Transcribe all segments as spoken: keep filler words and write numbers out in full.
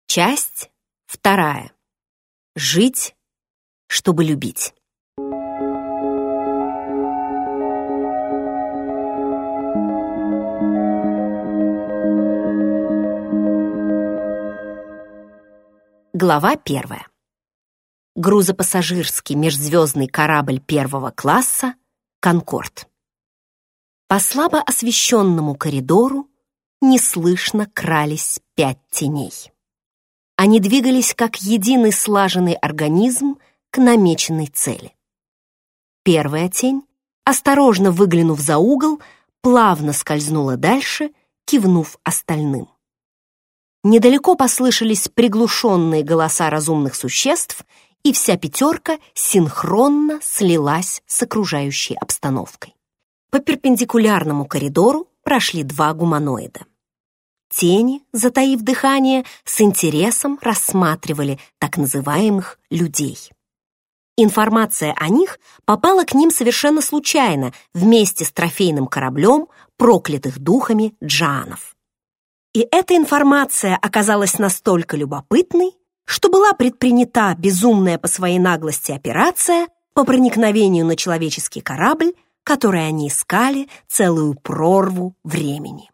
Часть вторая. Жить, чтобы любить. Глава первая. Грузопассажирский межзвездный корабль первого класса «Конкорд». По слабо освещенному коридору неслышно крались пять теней. Они двигались как единый слаженный организм к намеченной цели. Первая тень, осторожно выглянув за угол, плавно скользнула дальше, кивнув остальным. Недалеко послышались приглушенные голоса разумных существ, и вся пятерка синхронно слилась с окружающей обстановкой. По перпендикулярному коридору прошли два гуманоида. Тени, затаив дыхание, с интересом рассматривали так называемых людей. Информация о них попала к ним совершенно случайно вместе с трофейным кораблем проклятых духами джаанов. И эта информация оказалась настолько любопытной, что была предпринята безумная по своей наглости операция по проникновению на человеческий корабль, который они искали целую прорву времени.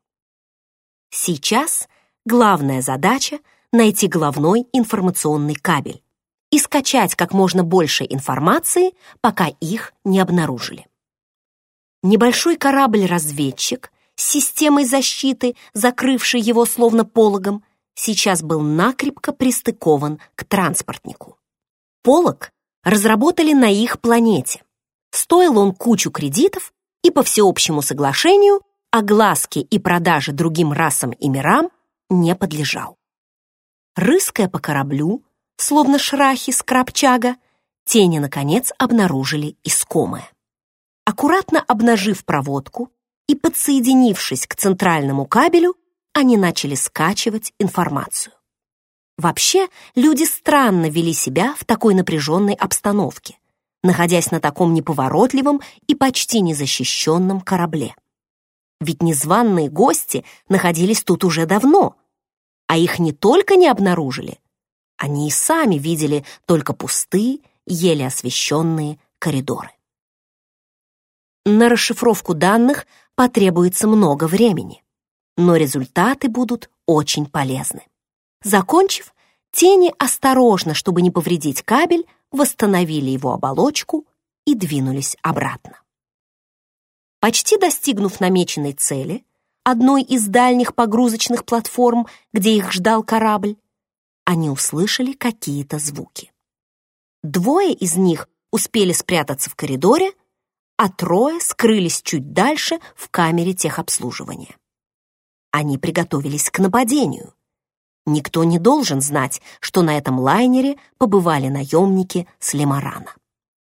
Сейчас главная задача — найти головной информационный кабель и скачать как можно больше информации, пока их не обнаружили. Небольшой корабль-разведчик с системой защиты, закрывшей его словно пологом, сейчас был накрепко пристыкован к транспортнику. Полог разработали на их планете. Стоил он кучу кредитов, и по всеобщему соглашению огласке и продаже другим расам и мирам не подлежал. Рыская по кораблю, словно шрахи скрабчага, тени, наконец, обнаружили искомое. Аккуратно обнажив проводку и подсоединившись к центральному кабелю, они начали скачивать информацию. Вообще, люди странно вели себя в такой напряженной обстановке, находясь на таком неповоротливом и почти незащищенном корабле. Ведь незваные гости находились тут уже давно, а их не только не обнаружили, они и сами видели только пустые, еле освещенные коридоры. На расшифровку данных потребуется много времени, но результаты будут очень полезны. Закончив, тени осторожно, чтобы не повредить кабель, восстановили его оболочку и двинулись обратно. Почти достигнув намеченной цели, одной из дальних погрузочных платформ, где их ждал корабль, они услышали какие-то звуки. Двое из них успели спрятаться в коридоре, а трое скрылись чуть дальше в камере техобслуживания. Они приготовились к нападению. Никто не должен знать, что на этом лайнере побывали наемники с Лемарана.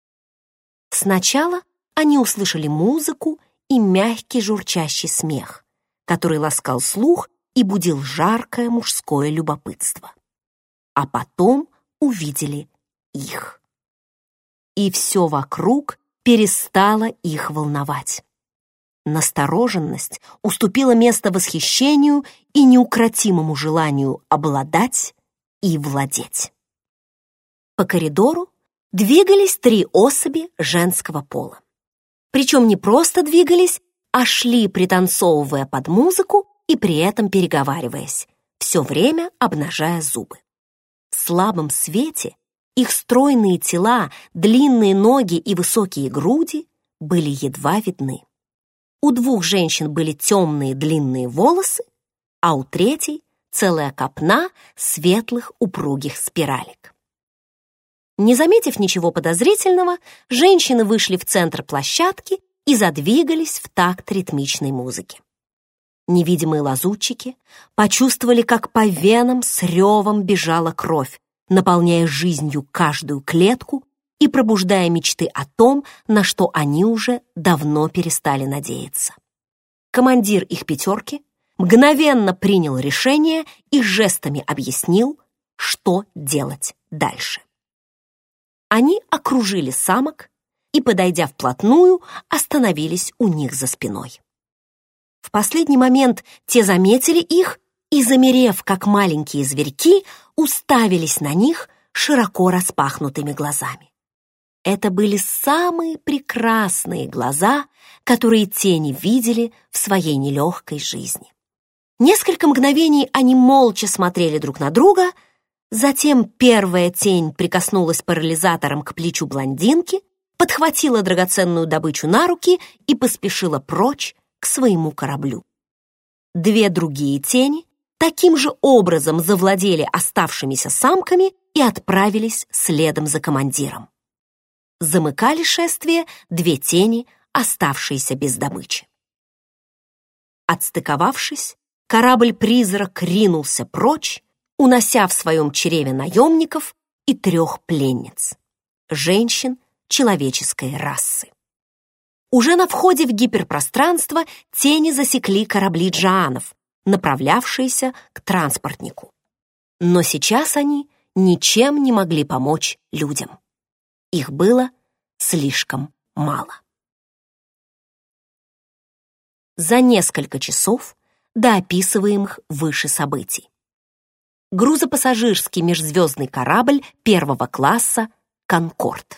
Сначала они услышали музыку и мягкий журчащий смех, который ласкал слух и будил жаркое мужское любопытство. А потом увидели их. И все вокруг перестало их волновать. Настороженность уступила место восхищению и неукротимому желанию обладать и владеть. По коридору двигались три особи женского пола. Причем не просто двигались, а шли, пританцовывая под музыку и при этом переговариваясь, все время обнажая зубы. В слабом свете их стройные тела, длинные ноги и высокие груди были едва видны. У двух женщин были темные длинные волосы, а у третьей целая копна светлых упругих спиралек. Не заметив ничего подозрительного, женщины вышли в центр площадки и задвигались в такт ритмичной музыки. Невидимые лазутчики почувствовали, как по венам с ревом бежала кровь, наполняя жизнью каждую клетку и пробуждая мечты о том, на что они уже давно перестали надеяться. Командир их пятерки мгновенно принял решение и жестами объяснил, что делать дальше. Они окружили самок и, подойдя вплотную, остановились у них за спиной. В последний момент те заметили их и, замерев, как маленькие зверьки, уставились на них широко распахнутыми глазами. Это были самые прекрасные глаза, которые тени видели в своей нелегкой жизни. Несколько мгновений они молча смотрели друг на друга, затем первая тень прикоснулась парализатором к плечу блондинки, подхватила драгоценную добычу на руки и поспешила прочь к своему кораблю. Две другие тени таким же образом завладели оставшимися самками и отправились следом за командиром. Замыкали шествие две тени, оставшиеся без добычи. Отстыковавшись, корабль-призрак ринулся прочь, унося в своем чреве наемников и трех пленниц, женщин человеческой расы. Уже на входе в гиперпространство тени засекли корабли джаанов, направлявшиеся к транспортнику. Но сейчас они ничем не могли помочь людям. Их было слишком мало. За несколько часов до описываемых выше событий. Грузопассажирский межзвездный корабль первого класса «Конкорд».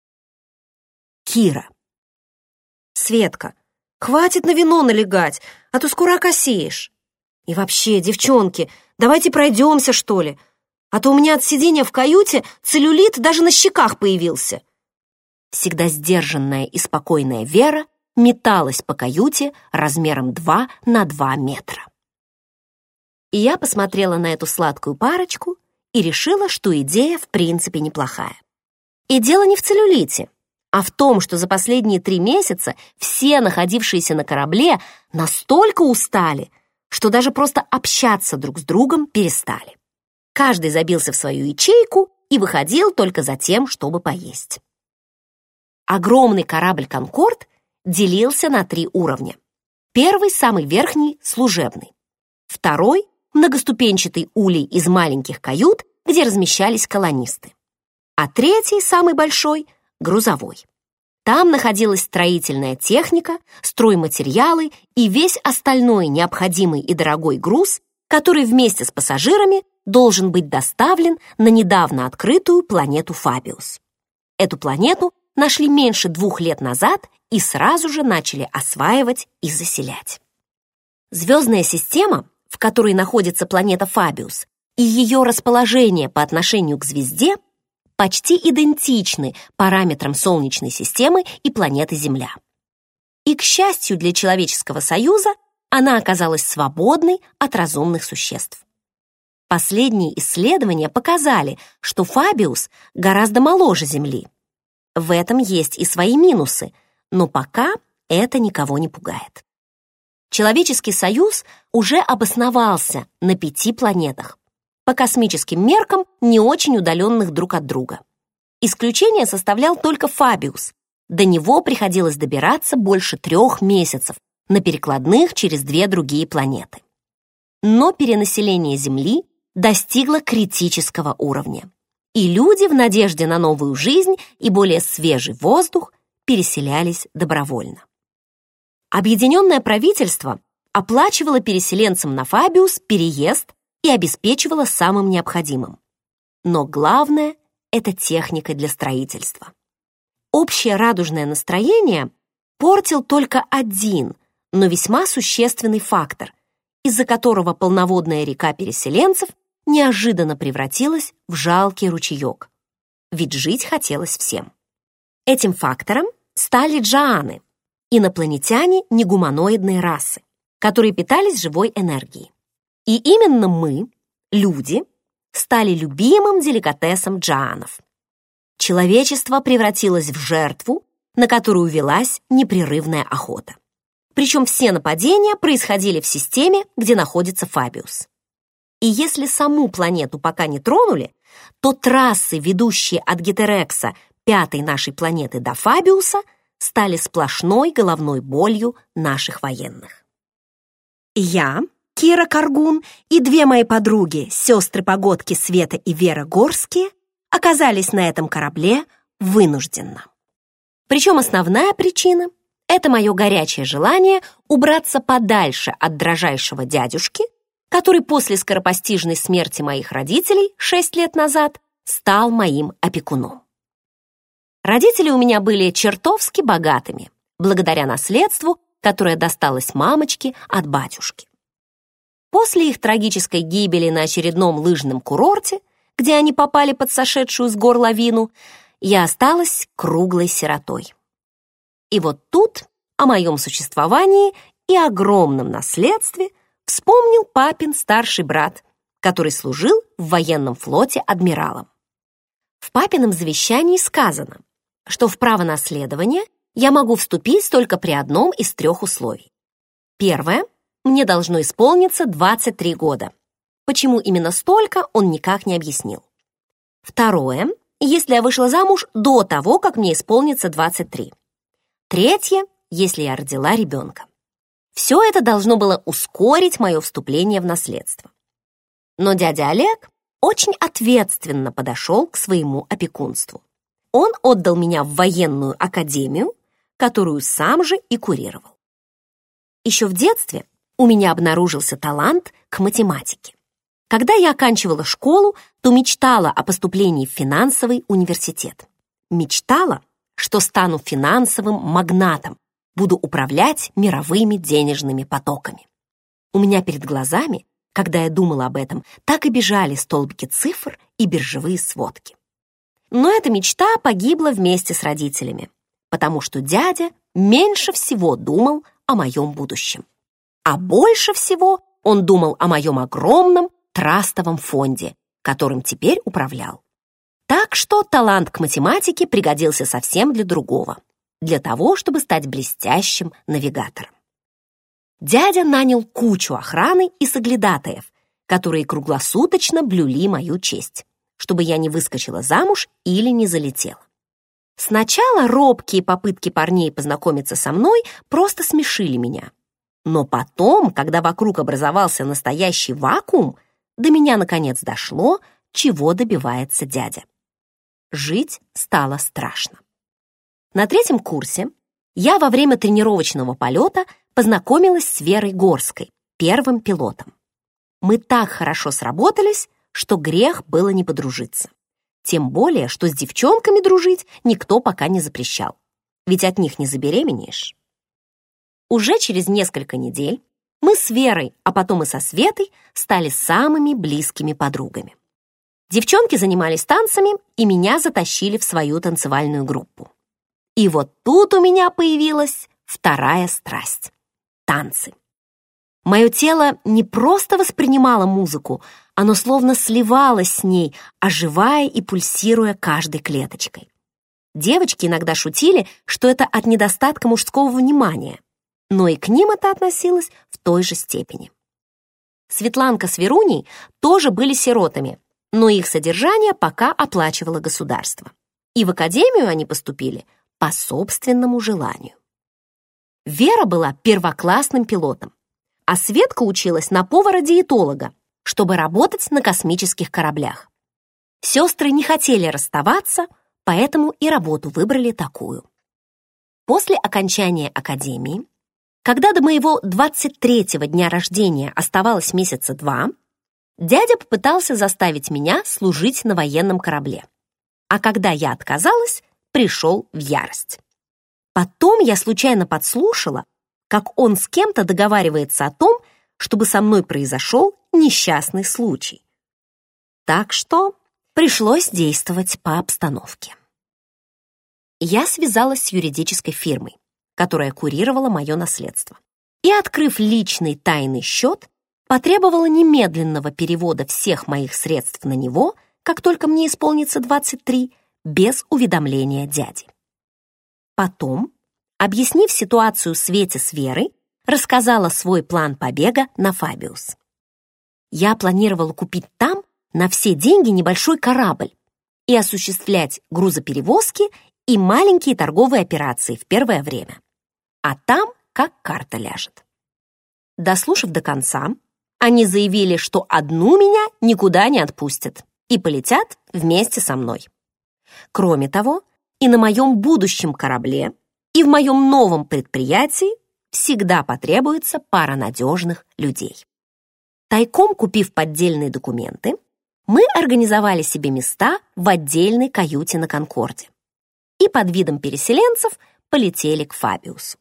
Кира. Светка, хватит на вино налегать, а то скоро окосеешь. И вообще, девчонки, давайте пройдемся, что ли, а то у меня от сидения в каюте целлюлит даже на щеках появился. Всегда сдержанная и спокойная Вера металась по каюте размером два на два метра. И я посмотрела на эту сладкую парочку и решила, что идея в принципе неплохая. И дело не в целлюлите, а в том, что за последние три месяца все находившиеся на корабле настолько устали, что даже просто общаться друг с другом перестали. Каждый забился в свою ячейку и выходил только за тем, чтобы поесть. Огромный корабль «Конкорд» делился на три уровня. Первый, самый верхний, служебный. Второй — многоступенчатый улей из маленьких кают, где размещались колонисты. А третий, самый большой, грузовой. Там находилась строительная техника, стройматериалы и весь остальной необходимый и дорогой груз, который вместе с пассажирами должен быть доставлен на недавно открытую планету Фабиус. Эту планету нашли меньше двух лет назад и сразу же начали осваивать и заселять. Звездная система, в которой находится планета Фабиус, и ее расположение по отношению к звезде почти идентичны параметрам Солнечной системы и планеты Земля. И, к счастью для человеческого союза, она оказалась свободной от разумных существ. Последние исследования показали, что Фабиус гораздо моложе Земли. В этом есть и свои минусы, но пока это никого не пугает. Человеческий союз уже обосновался на пяти планетах, по космическим меркам не очень удаленных друг от друга. Исключение составлял только Фабиус. До него приходилось добираться больше трех месяцев на перекладных через две другие планеты. Но перенаселение Земли достигло критического уровня, и люди в надежде на новую жизнь и более свежий воздух переселялись добровольно. Объединенное правительство оплачивало переселенцам на Фабиус переезд и обеспечивала самым необходимым. Но главное — это техника для строительства. Общее радужное настроение портил только один, но весьма существенный фактор, из-за которого полноводная река переселенцев неожиданно превратилась в жалкий ручеек. Ведь жить хотелось всем. Этим фактором стали джааны, инопланетяне негуманоидной расы, которые питались живой энергией. И именно мы, люди, стали любимым деликатесом джаанов. Человечество превратилось в жертву, на которую велась непрерывная охота. Причем все нападения происходили в системе, где находится Фабиус. И если саму планету пока не тронули, то трассы, ведущие от Гетерекса, пятой нашей планеты, до Фабиуса, стали сплошной головной болью наших военных. Я, Кира Каргун, и две мои подруги, сестры-погодки Света и Вера Горские, оказались на этом корабле вынужденно. Причем основная причина — это мое горячее желание убраться подальше от дрожайшего дядюшки, который после скоропостижной смерти моих родителей шесть лет назад стал моим опекуном. Родители у меня были чертовски богатыми, благодаря наследству, которое досталось мамочке от батюшки. После их трагической гибели на очередном лыжном курорте, где они попали под сошедшую с гор лавину, я осталась круглой сиротой. И вот тут о моем существовании и огромном наследстве вспомнил папин старший брат, который служил в военном флоте адмиралом. В папином завещании сказано, что в право наследования я могу вступить только при одном из трех условий. Первое. Мне должно исполниться двадцать три года. Почему именно столько, он никак не объяснил. Второе. Если я вышла замуж до того, как мне исполнится двадцать три. Третье. Если я родила ребенка. Все это должно было ускорить мое вступление в наследство. Но дядя Олег очень ответственно подошел к своему опекунству. Он отдал меня в военную академию, которую сам же и курировал. Еще в детстве у меня обнаружился талант к математике. Когда я оканчивала школу, то мечтала о поступлении в финансовый университет. Мечтала, что стану финансовым магнатом, буду управлять мировыми денежными потоками. У меня перед глазами, когда я думала об этом, так и бежали столбики цифр и биржевые сводки. Но эта мечта погибла вместе с родителями, потому что дядя меньше всего думал о моем будущем. А больше всего он думал о моем огромном трастовом фонде, которым теперь управлял. Так что талант к математике пригодился совсем для другого, для того, чтобы стать блестящим навигатором. Дядя нанял кучу охраны и соглядатаев, которые круглосуточно блюли мою честь, чтобы я не выскочила замуж или не залетела. Сначала робкие попытки парней познакомиться со мной просто смешили меня. Но потом, когда вокруг образовался настоящий вакуум, до меня наконец дошло, чего добивается дядя. Жить стало страшно. На третьем курсе я во время тренировочного полета познакомилась с Верой Горской, первым пилотом. Мы так хорошо сработались, что грех было не подружиться. Тем более, что с девчонками дружить никто пока не запрещал, ведь от них не забеременеешь. Уже через несколько недель мы с Верой, а потом и со Светой, стали самыми близкими подругами. Девчонки занимались танцами, и меня затащили в свою танцевальную группу. И вот тут у меня появилась вторая страсть — танцы. Мое тело не просто воспринимало музыку, оно словно сливалось с ней, оживая и пульсируя каждой клеточкой. Девочки иногда шутили, что это от недостатка мужского внимания, но и к ним это относилось в той же степени. Светланка с Веруней тоже были сиротами, но их содержание пока оплачивало государство. И в академию они поступили по собственному желанию. Вера была первоклассным пилотом, а Светка училась на повара-диетолога, чтобы работать на космических кораблях. Сестры не хотели расставаться, поэтому и работу выбрали такую. После окончания академии, когда до моего двадцать третьего дня рождения оставалось месяца два, дядя попытался заставить меня служить на военном корабле. А когда я отказалась, пришел в ярость. Потом я случайно подслушала, как он с кем-то договаривается о том, чтобы со мной произошел несчастный случай. Так что пришлось действовать по обстановке. Я связалась с юридической фирмой, которая курировала мое наследство, и, открыв личный тайный счет, потребовала немедленного перевода всех моих средств на него, как только мне исполнится двадцать три, без уведомления дяди. Потом, объяснив ситуацию Свете с Верой, рассказала свой план побега на Фабиус. Я планировала купить там на все деньги небольшой корабль и осуществлять грузоперевозки и маленькие торговые операции в первое время. А там как карта ляжет. Дослушав до конца, они заявили, что одну меня никуда не отпустят и полетят вместе со мной. Кроме того, и на моем будущем корабле, и в моем новом предприятии всегда потребуется пара надежных людей. Тайком купив поддельные документы, мы организовали себе места в отдельной каюте на Конкорде и под видом переселенцев полетели к Фабиусу.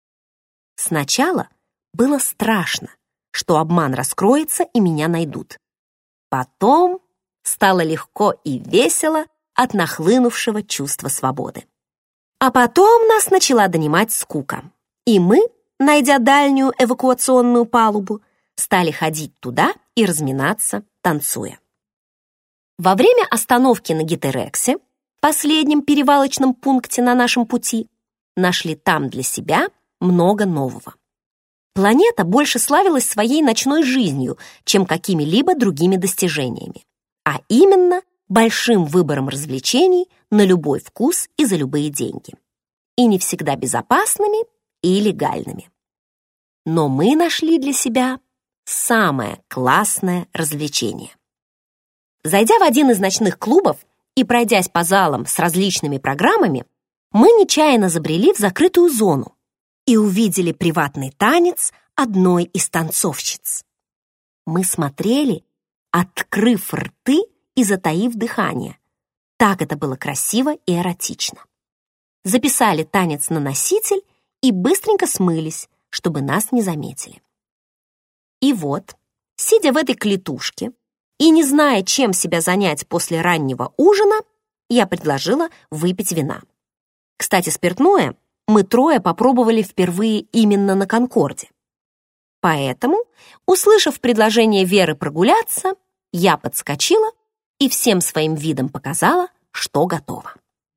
Сначала было страшно, что обман раскроется и меня найдут. Потом стало легко и весело от нахлынувшего чувства свободы. А потом нас начала донимать скука, и мы, найдя дальнюю эвакуационную палубу, стали ходить туда и разминаться, танцуя. Во время остановки на Гетерексе, последнем перевалочном пункте на нашем пути, нашли там для себя много нового. Планета больше славилась своей ночной жизнью, чем какими-либо другими достижениями, а именно большим выбором развлечений на любой вкус и за любые деньги, и не всегда безопасными и легальными. Но мы нашли для себя самое классное развлечение. Зайдя в один из ночных клубов и пройдясь по залам с различными программами, мы нечаянно забрели в закрытую зону и увидели приватный танец одной из танцовщиц. Мы смотрели, открыв рты и затаив дыхание. Так это было красиво и эротично. Записали танец на носитель и быстренько смылись, чтобы нас не заметили. И вот, сидя в этой клетушке и не зная, чем себя занять после раннего ужина, я предложила выпить вина. Кстати, спиртное мы трое попробовали впервые именно на Конкорде. Поэтому, услышав предложение Веры прогуляться, я подскочила и всем своим видом показала, что готова.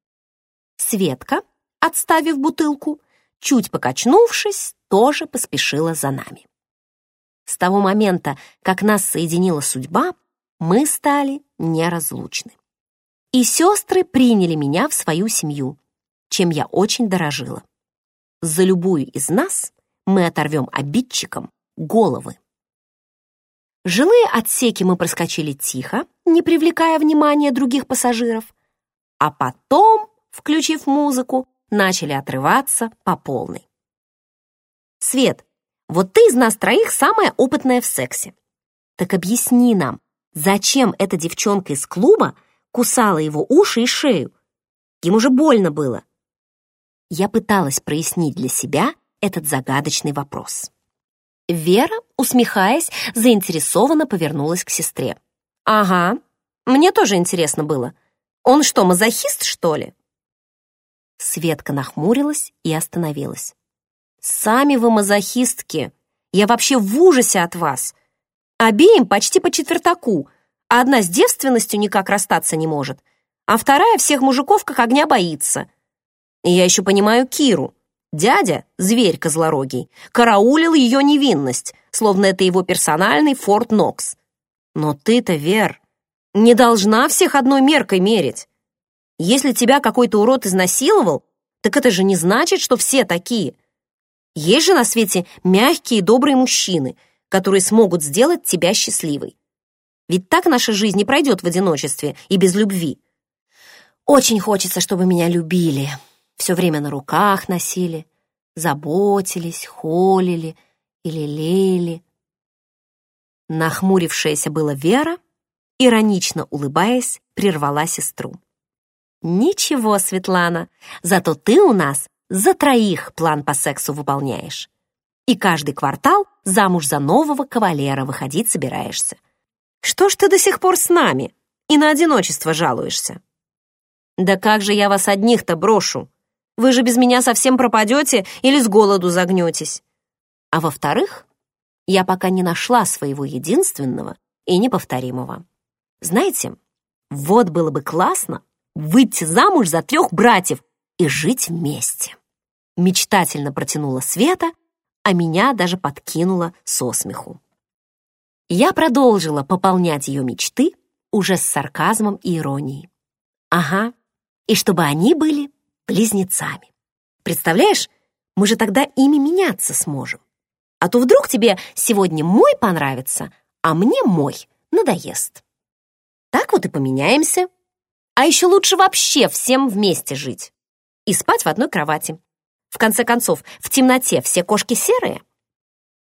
Светка, отставив бутылку, чуть покачнувшись, тоже поспешила за нами. С того момента, как нас соединила судьба, мы стали неразлучны. И сестры приняли меня в свою семью, чем я очень дорожила. За любую из нас мы оторвем обидчикам головы. Жилые отсеки мы проскочили тихо, не привлекая внимания других пассажиров, а потом, включив музыку, начали отрываться по полной. Свет, вот ты из нас троих самая опытная в сексе. Так объясни нам, зачем эта девчонка из клуба кусала его уши и шею? Ему же больно было. Я пыталась прояснить для себя этот загадочный вопрос. Вера, усмехаясь, заинтересованно повернулась к сестре. «Ага, мне тоже интересно было. Он что, мазохист, что ли?» Светка нахмурилась и остановилась. «Сами вы мазохистки. Я вообще в ужасе от вас. Обеим почти по четвертаку, а одна с девственностью никак расстаться не может, а вторая всех мужиков как огня боится. И я еще понимаю Киру. Дядя, зверь козлорогий, караулил ее невинность, словно это его персональный Форт Нокс. Но ты-то, Вер, не должна всех одной меркой мерить. Если тебя какой-то урод изнасиловал, так это же не значит, что все такие. Есть же на свете мягкие и добрые мужчины, которые смогут сделать тебя счастливой. Ведь так наша жизнь не пройдет в одиночестве и без любви. Очень хочется, чтобы меня любили, все время на руках носили, заботились, холили и лелеяли. Нахмурившаяся была Вера, иронично улыбаясь, прервала сестру. «Ничего, Светлана, зато ты у нас за троих план по сексу выполняешь. И каждый квартал замуж за нового кавалера выходить собираешься. Что ж ты до сих пор с нами и на одиночество жалуешься?» «Да как же я вас одних-то брошу? Вы же без меня совсем пропадете или с голоду загнетесь. А во-вторых, я пока не нашла своего единственного и неповторимого. Знаете, вот было бы классно выйти замуж за трех братьев и жить вместе». Мечтательно протянула Света, а меня даже подкинула со смеху. Я продолжила пополнять ее мечты уже с сарказмом и иронией. Ага, и чтобы они были близнецами. Представляешь, мы же тогда ими меняться сможем. А то вдруг тебе сегодня мой понравится, а мне мой надоест. Так вот и поменяемся. А еще лучше вообще всем вместе жить и спать в одной кровати. В конце концов, в темноте все кошки серые.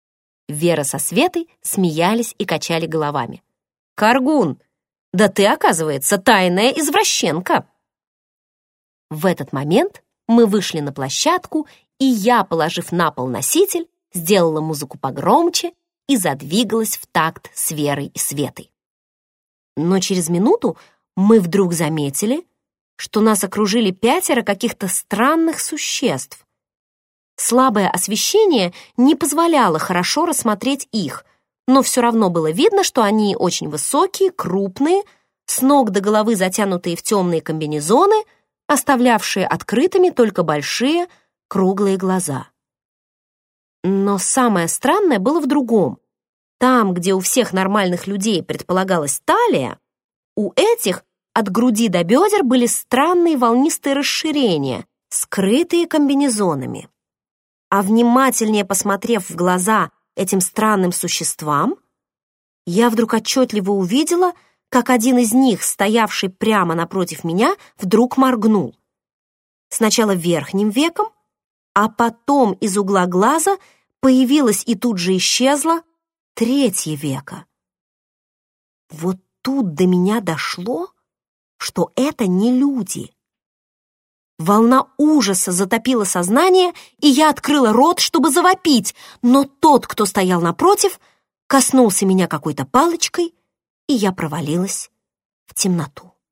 Вера со Светой смеялись и качали головами. «Каргун, да ты, оказывается, тайная извращенка!» В этот момент мы вышли на площадку, и я, положив на пол носитель, сделала музыку погромче и задвигалась в такт с Верой и Светой. Но через минуту мы вдруг заметили, что нас окружили пятеро каких-то странных существ. Слабое освещение не позволяло хорошо рассмотреть их, но все равно было видно, что они очень высокие, крупные, с ног до головы затянутые в темные комбинезоны, оставлявшие открытыми только большие, круглые глаза. Но самое странное было в другом. Там, где у всех нормальных людей предполагалась талия, у этих от груди до бедер были странные волнистые расширения, скрытые комбинезонами. А внимательнее посмотрев в глаза этим странным существам, я вдруг отчетливо увидела, как один из них, стоявший прямо напротив меня, вдруг моргнул. Сначала верхним веком, а потом из угла глаза появилась и тут же исчезла третье веко. Вот тут до меня дошло, что это не люди. Волна ужаса затопила сознание, и я открыла рот, чтобы завопить, но тот, кто стоял напротив, коснулся меня какой-то палочкой, и я провалилась в темноту.